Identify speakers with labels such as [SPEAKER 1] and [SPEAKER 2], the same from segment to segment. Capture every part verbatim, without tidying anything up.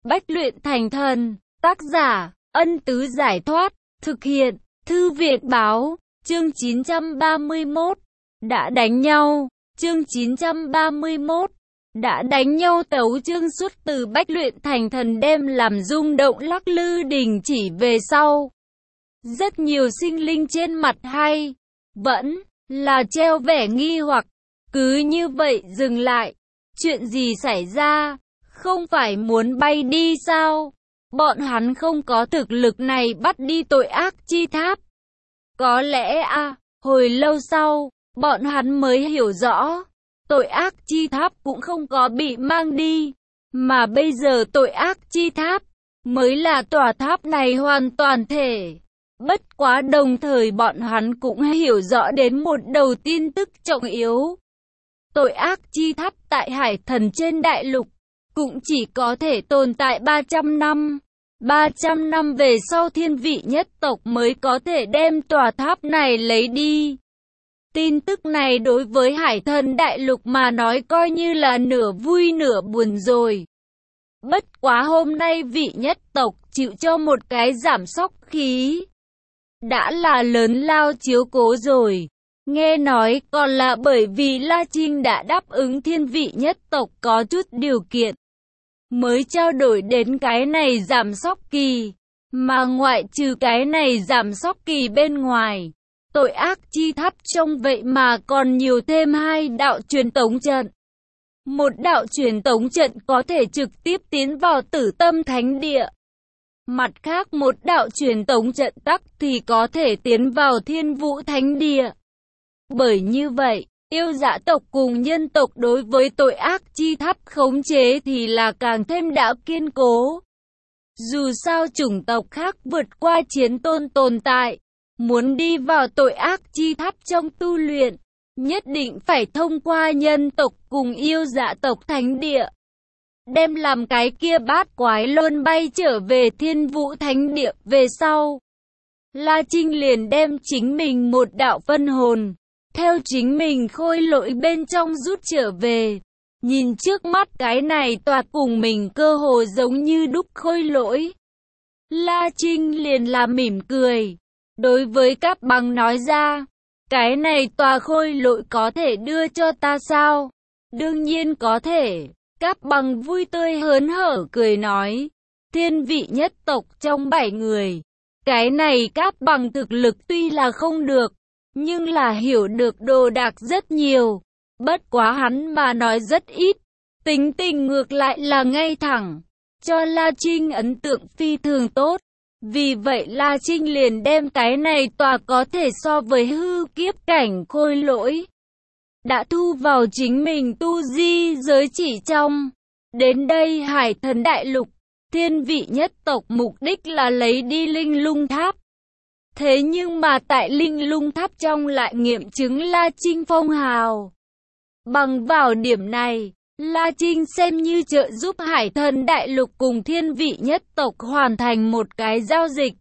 [SPEAKER 1] Bách luyện thành thần, tác giả, Ân Tứ Giải Thoát, thực hiện, Thư Viện Báo, chương chín trăm ba mươi mốt, đã đánh nhau, chương chín trăm ba mươi mốt, đã đánh nhau. Tấu chương xuất từ Bách luyện thành thần đem làm rung động lắc lư đình chỉ về sau. Rất nhiều sinh linh trên mặt hay, vẫn là treo vẻ nghi hoặc, cứ như vậy dừng lại. Chuyện gì xảy ra? Không phải muốn bay đi sao? Bọn hắn không có thực lực này bắt đi tội ác chi tháp. Có lẽ à, hồi lâu sau, bọn hắn mới hiểu rõ, tội ác chi tháp cũng không có bị mang đi, mà bây giờ tội ác chi tháp mới là tòa tháp này hoàn toàn thể. Bất quá đồng thời bọn hắn cũng hiểu rõ đến một đầu tin tức trọng yếu. Tội ác chi tháp tại Hải Thần trên đại lục cũng chỉ có thể tồn tại ba trăm năm. ba trăm năm về sau thiên vị nhất tộc mới có thể đem tòa tháp này lấy đi. Tin tức này đối với Hải Thần đại lục mà nói coi như là nửa vui nửa buồn rồi. Bất quá hôm nay vị nhất tộc chịu cho một cái giảm sóc khí, đã là lớn lao chiếu cố rồi. Nghe nói còn là bởi vì La Trinh đã đáp ứng thiên vị nhất tộc có chút điều kiện, mới trao đổi đến cái này giảm sóc kỳ. Mà ngoại trừ cái này giảm sóc kỳ bên ngoài, tội ác chi tháp trong vậy mà còn nhiều thêm hai đạo truyền tống trận. Một đạo truyền tống trận có thể trực tiếp tiến vào Tử Tâm Thánh Địa. Mặt khác một đạo truyền tống trận tắc thì có thể tiến vào Thiên Vũ Thánh Địa. Bởi như vậy, yêu dã tộc cùng nhân tộc đối với tội ác chi tháp khống chế thì là càng thêm đã kiên cố. Dù sao chủng tộc khác vượt qua chiến tôn tồn tại, muốn đi vào tội ác chi tháp trong tu luyện, nhất định phải thông qua nhân tộc cùng yêu dã tộc thánh địa. Đem làm cái kia bát quái luôn bay trở về Thiên Vũ Thánh Địa về sau, La Trinh liền đem chính mình một đạo phân hồn theo chính mình khôi lỗi bên trong rút trở về. Nhìn trước mắt cái này tòa cùng mình cơ hồ giống như đúc khôi lỗi, La Trinh liền là mỉm cười. Đối với Cáp Bằng nói ra, cái này tòa khôi lỗi có thể đưa cho ta sao? Đương nhiên có thể. Cáp Bằng vui tươi hớn hở cười nói, thiên vị nhất tộc trong bảy người, cái này Cáp Bằng thực lực tuy là không được, nhưng là hiểu được đồ đạc rất nhiều. Bất quá hắn mà nói rất ít, tính tình ngược lại là ngay thẳng, cho La Trinh ấn tượng phi thường tốt. Vì vậy La Trinh liền đem cái này tòa có thể so với hư kiếp cảnh khôi lỗi đã thu vào chính mình tu di giới chỉ trong. Đến đây Hải Thần đại lục, thiên vị nhất tộc mục đích là lấy đi Linh Lung Tháp. Thế nhưng mà tại Linh Lung Tháp trong lại nghiệm chứng La Trinh phong hào. Bằng vào điểm này, La Trinh xem như trợ giúp Hải Thần đại lục cùng thiên vị nhất tộc hoàn thành một cái giao dịch.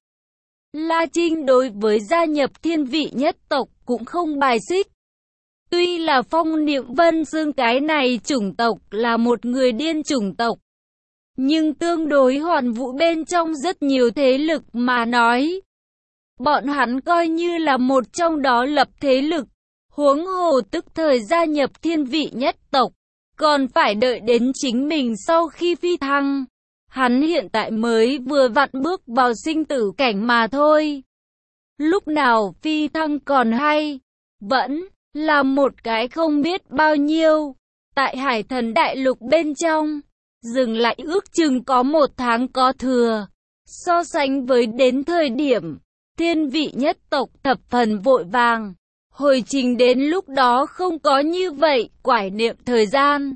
[SPEAKER 1] La Trinh đối với gia nhập thiên vị nhất tộc cũng không bài xích. Tuy là Phong Niệm Vân xưng cái này chủng tộc là một người điên chủng tộc, nhưng tương đối Hoàn Vũ bên trong rất nhiều thế lực mà nói, bọn hắn coi như là một trong đó lập thế lực. Huống hồ tức thời gia nhập thiên vị nhất tộc, còn phải đợi đến chính mình sau khi phi thăng. Hắn hiện tại mới vừa vặn bước vào sinh tử cảnh mà thôi. Lúc nào phi thăng còn hay, vẫn là một cái không biết bao nhiêu. Tại Hải Thần đại lục bên trong, dừng lại ước chừng có một tháng có thừa. So sánh với đến thời điểm, thiên vị nhất tộc thập phần vội vàng. Hồi trình đến lúc đó không có như vậy, quải niệm thời gian.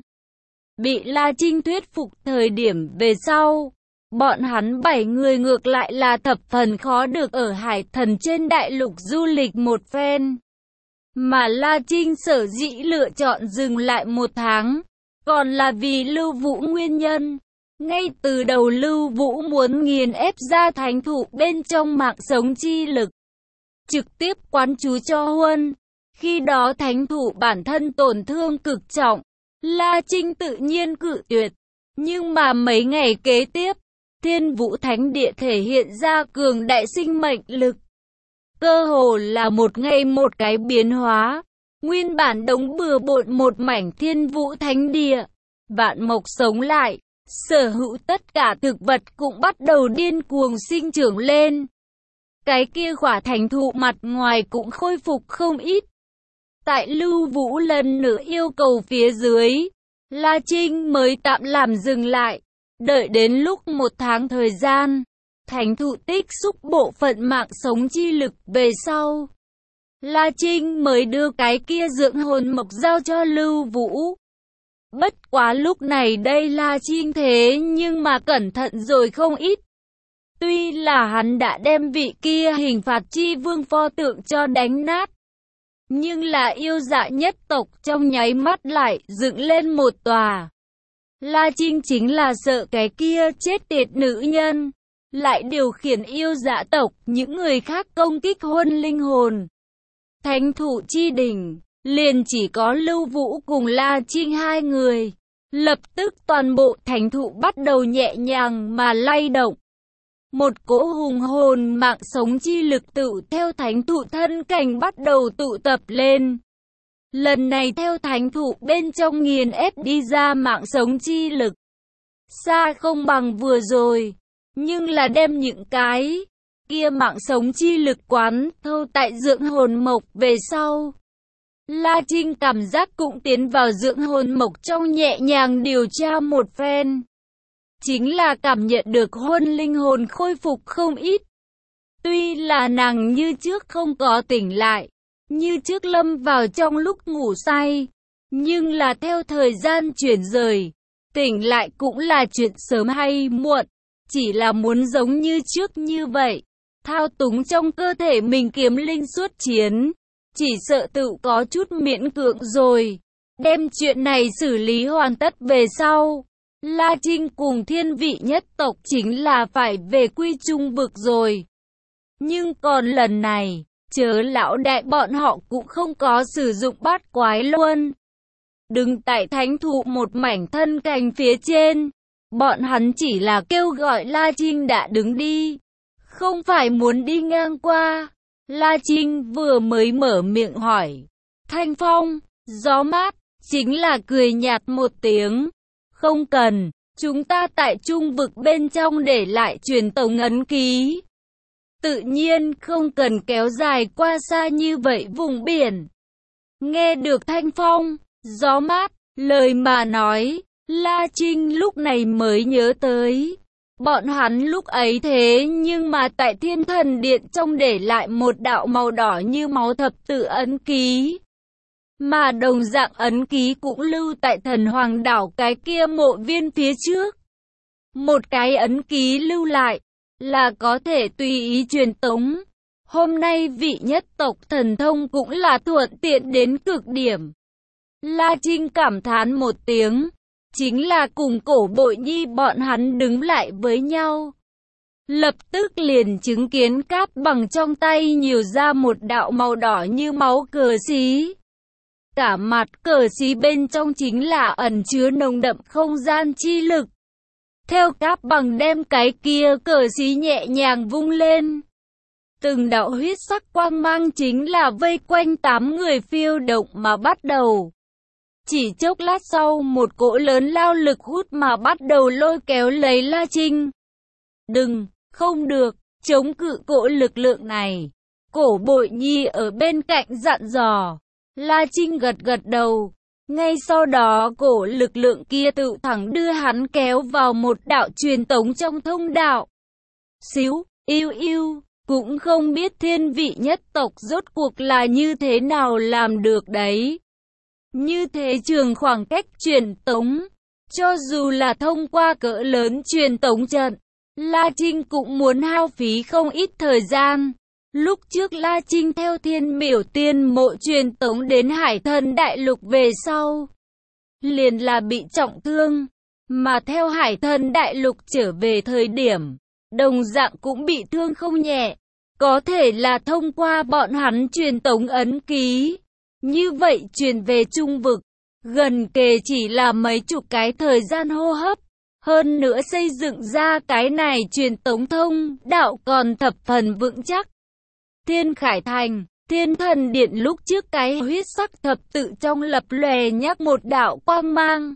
[SPEAKER 1] Bị La Trinh thuyết phục thời điểm về sau, bọn hắn bảy người ngược lại là thập phần khó được ở Hải Thần trên đại lục du lịch một phen. Mà La Trinh sở dĩ lựa chọn dừng lại một tháng, còn là vì Lưu Vũ nguyên nhân. Ngay từ đầu Lưu Vũ muốn nghiền ép ra thánh thụ bên trong mạng sống chi lực, trực tiếp quán chú cho Huân. Khi đó thánh thủ bản thân tổn thương cực trọng, La Trinh tự nhiên cự tuyệt. Nhưng mà mấy ngày kế tiếp, Thiên Vũ Thánh Địa thể hiện ra cường đại sinh mệnh lực. Cơ hồ là một ngày một cái biến hóa. Nguyên bản đống bừa bộn một mảnh Thiên Vũ Thánh Địa, vạn mộc sống lại, sở hữu tất cả thực vật cũng bắt đầu điên cuồng sinh trưởng lên. Cái kia quả thành thụ mặt ngoài cũng khôi phục không ít. Tại Lưu Vũ lần nữa yêu cầu phía dưới, La Trinh mới tạm làm dừng lại, đợi đến lúc một tháng thời gian, thánh thụ tích xúc bộ phận mạng sống chi lực về sau. La Trinh mới đưa cái kia dưỡng hồn mộc giao cho Lưu Vũ. Bất quá lúc này đây La Trinh thế nhưng mà cẩn thận rồi không ít. Tuy là hắn đã đem vị kia hình phạt chi vương pho tượng cho đánh nát, nhưng là yêu dạ nhất tộc trong nháy mắt lại dựng lên một tòa. La Trinh chính là sợ cái kia chết tiệt nữ nhân lại điều khiển yêu dạ tộc những người khác công kích huân linh hồn. Thánh thụ chi đỉnh, liền chỉ có Lưu Vũ cùng La Trinh hai người. Lập tức toàn bộ thánh thụ bắt đầu nhẹ nhàng mà lay động. Một cỗ hùng hồn mạng sống chi lực tự theo thánh thụ thân cảnh bắt đầu tụ tập lên. Lần này theo thánh thụ bên trong nghiền ép đi ra mạng sống chi lực. Xa không bằng vừa rồi, nhưng là đem những cái kia mạng sống chi lực quán thâu tại dưỡng hồn mộc về sau. La Trinh cảm giác cũng tiến vào dưỡng hồn mộc trong nhẹ nhàng điều tra một phen. Chính là cảm nhận được huân linh hồn khôi phục không ít. Tuy là nàng như trước không có tỉnh lại, như trước lâm vào trong lúc ngủ say, nhưng là theo thời gian chuyển rời, tỉnh lại cũng là chuyện sớm hay muộn, chỉ là muốn giống như trước như vậy, thao túng trong cơ thể mình kiếm linh suốt chiến, chỉ sợ tự có chút miễn cưỡng rồi. Đem chuyện này xử lý hoàn tất về sau, La Trinh cùng thiên vị nhất tộc chính là phải về quy trung vực rồi. Nhưng còn lần này, chớ lão đại bọn họ cũng không có sử dụng bát quái luân. Đứng tại thánh thụ một mảnh thân cành phía trên, bọn hắn chỉ là kêu gọi La Trinh đã đứng đi, không phải muốn đi ngang qua. La Trinh vừa mới mở miệng hỏi, Thanh Phong, gió mát, chính là cười nhạt một tiếng. Không cần, chúng ta tại trung vực bên trong để lại truyền tống ấn ký. Tự nhiên không cần kéo dài qua xa như vậy vùng biển. Nghe được Thanh Phong, gió mát, lời mà nói, La Trinh lúc này mới nhớ tới. Bọn hắn lúc ấy thế nhưng mà tại Thiên Thần Điện trong để lại một đạo màu đỏ như máu thập tự ấn ký. Mà đồng dạng ấn ký cũng lưu tại Thần Hoàng đảo cái kia mộ viên phía trước. Một cái ấn ký lưu lại, là có thể tùy ý truyền tống. Hôm nay vị nhất tộc thần thông cũng là thuận tiện đến cực điểm. La Trinh cảm thán một tiếng, chính là cùng Cổ Bội Nhi bọn hắn đứng lại với nhau. Lập tức liền chứng kiến Cáp Bằng trong tay nhiều ra một đạo màu đỏ như máu cờ xí. Cả mặt cờ xí bên trong chính là ẩn chứa nồng đậm không gian chi lực. Theo Cáp Bằng đem cái kia cờ xí nhẹ nhàng vung lên, từng đạo huyết sắc quang mang chính là vây quanh tám người phiêu động mà bắt đầu. Chỉ chốc lát sau một cỗ lớn lao lực hút mà bắt đầu lôi kéo lấy La Trinh. Đừng, không được, chống cự cỗ lực lượng này. Cổ Bội Nhi ở bên cạnh dặn dò. La Trinh gật gật đầu. Ngay sau đó cổ lực lượng kia tự thẳng đưa hắn kéo vào một đạo truyền tống trong thông đạo. Xíu, yêu yêu, cũng không biết thiên vị nhất tộc rốt cuộc là như thế nào làm được đấy. Như thế trường khoảng cách truyền tống, cho dù là thông qua cỡ lớn truyền tống trận, La Trinh cũng muốn hao phí không ít thời gian. Lúc trước La Trinh theo Thiên Miểu Tiên mộ truyền tống đến Hải Thần Đại Lục về sau, liền là bị trọng thương, mà theo Hải Thần Đại Lục trở về thời điểm, đồng dạng cũng bị thương không nhẹ. Có thể là thông qua bọn hắn truyền tống ấn ký, như vậy truyền về trung vực, gần kề chỉ là mấy chục cái thời gian hô hấp. Hơn nữa xây dựng ra cái này truyền tống thông đạo còn thập phần vững chắc. Thiên Khải Thành, Thiên Thần Điện lúc trước cái huyết sắc thập tự trong lập lòe nhắc một đạo quang mang.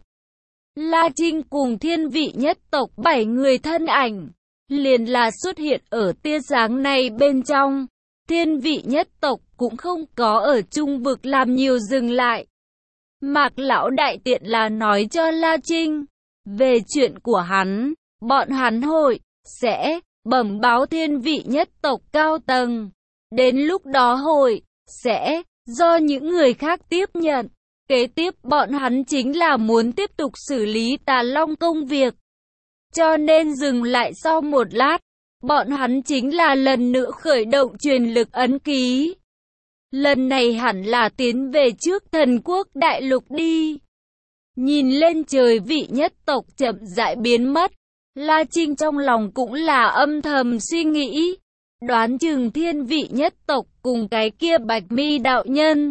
[SPEAKER 1] La Trinh cùng thiên vị nhất tộc bảy người thân ảnh, liền là xuất hiện ở tia sáng này bên trong. Thiên vị nhất tộc cũng không có ở trung vực làm nhiều dừng lại. Mạc lão đại tiện là nói cho La Trinh về chuyện của hắn, bọn hắn hội sẽ bẩm báo thiên vị nhất tộc cao tầng. Đến lúc đó hội sẽ do những người khác tiếp nhận. Kế tiếp bọn hắn chính là muốn tiếp tục xử lý Tà Long công việc. Cho nên dừng lại sau một lát, bọn hắn chính là lần nữa khởi động truyền lực ấn ký. Lần này hẳn là tiến về trước Thần Quốc đại lục đi. Nhìn lên trời vị nhất tộc chậm rãi biến mất, La Trinh trong lòng cũng là âm thầm suy nghĩ. Đoán chừng thiên vị nhất tộc cùng cái kia Bạch Mi đạo nhân,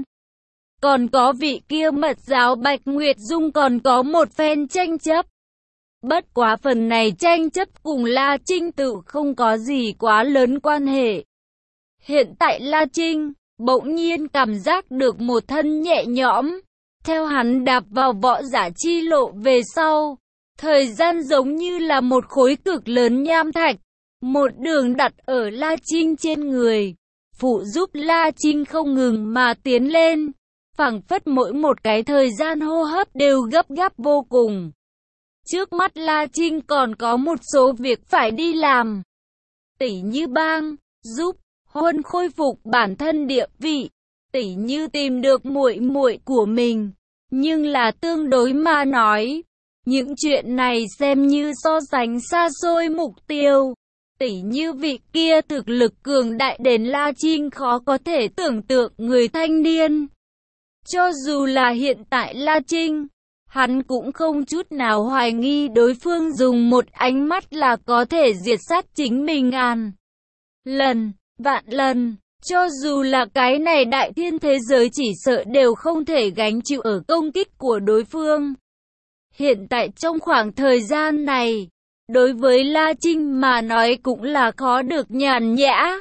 [SPEAKER 1] còn có vị kia mật giáo Bạch Nguyệt Dung còn có một phen tranh chấp. Bất quá phần này tranh chấp cùng La Trinh tự không có gì quá lớn quan hệ. Hiện tại La Trinh bỗng nhiên cảm giác được một thân nhẹ nhõm. Theo hắn đạp vào võ giả chi lộ về sau, thời gian giống như là một khối cực lớn nham thạch, một đường đặt ở La Trinh trên người, phụ giúp La Trinh không ngừng mà tiến lên, phảng phất mỗi một cái thời gian hô hấp đều gấp gáp vô cùng. Trước mắt La Trinh còn có một số việc phải đi làm, tỉ như bang giúp Huân khôi phục bản thân địa vị, tỉ như tìm được muội muội của mình. Nhưng là tương đối mà nói, những chuyện này xem như so sánh xa xôi mục tiêu. Tỉ như vị kia thực lực cường đại đến La Trinh khó có thể tưởng tượng người thanh niên. Cho dù là hiện tại La Trinh, hắn cũng không chút nào hoài nghi đối phương dùng một ánh mắt là có thể diệt sát chính mình ngàn lần, vạn lần. Cho dù là cái này đại thiên thế giới chỉ sợ đều không thể gánh chịu ở công kích của đối phương. Hiện tại trong khoảng thời gian này, đối với La Trinh mà nói cũng là khó được nhàn nhã.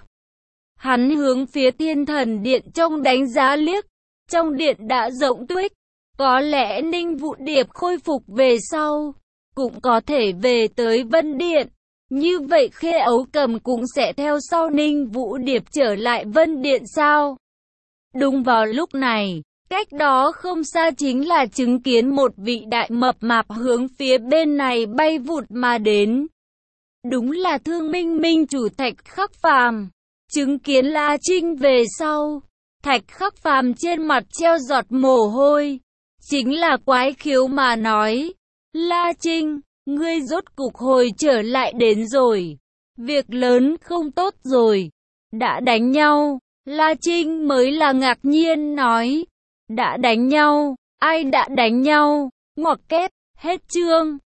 [SPEAKER 1] Hắn hướng phía Thiên Thần Điện trong đánh giá liếc, trong điện đã rỗng tuếch, có lẽ Ninh Vũ Điệp khôi phục về sau, cũng có thể về tới Vân Điện. Như vậy Khê Ấu Cầm cũng sẽ theo sau Ninh Vũ Điệp trở lại Vân Điện sao? Đúng vào lúc này, cách đó không xa chính là chứng kiến một vị đại mập mạp hướng phía bên này bay vụt mà đến. Đúng là Thương Minh Minh chủ Thạch Khắc Phàm. Chứng kiến La Trinh về sau, Thạch Khắc Phàm trên mặt treo giọt mồ hôi. Chính là quái khiếu mà nói, La Trinh, ngươi rốt cục hồi trở lại đến rồi. Việc lớn không tốt rồi. Đã đánh nhau. La Trinh mới là ngạc nhiên nói. Đã đánh nhau. Ai đã đánh nhau? Ngoặc kép. Hết chương.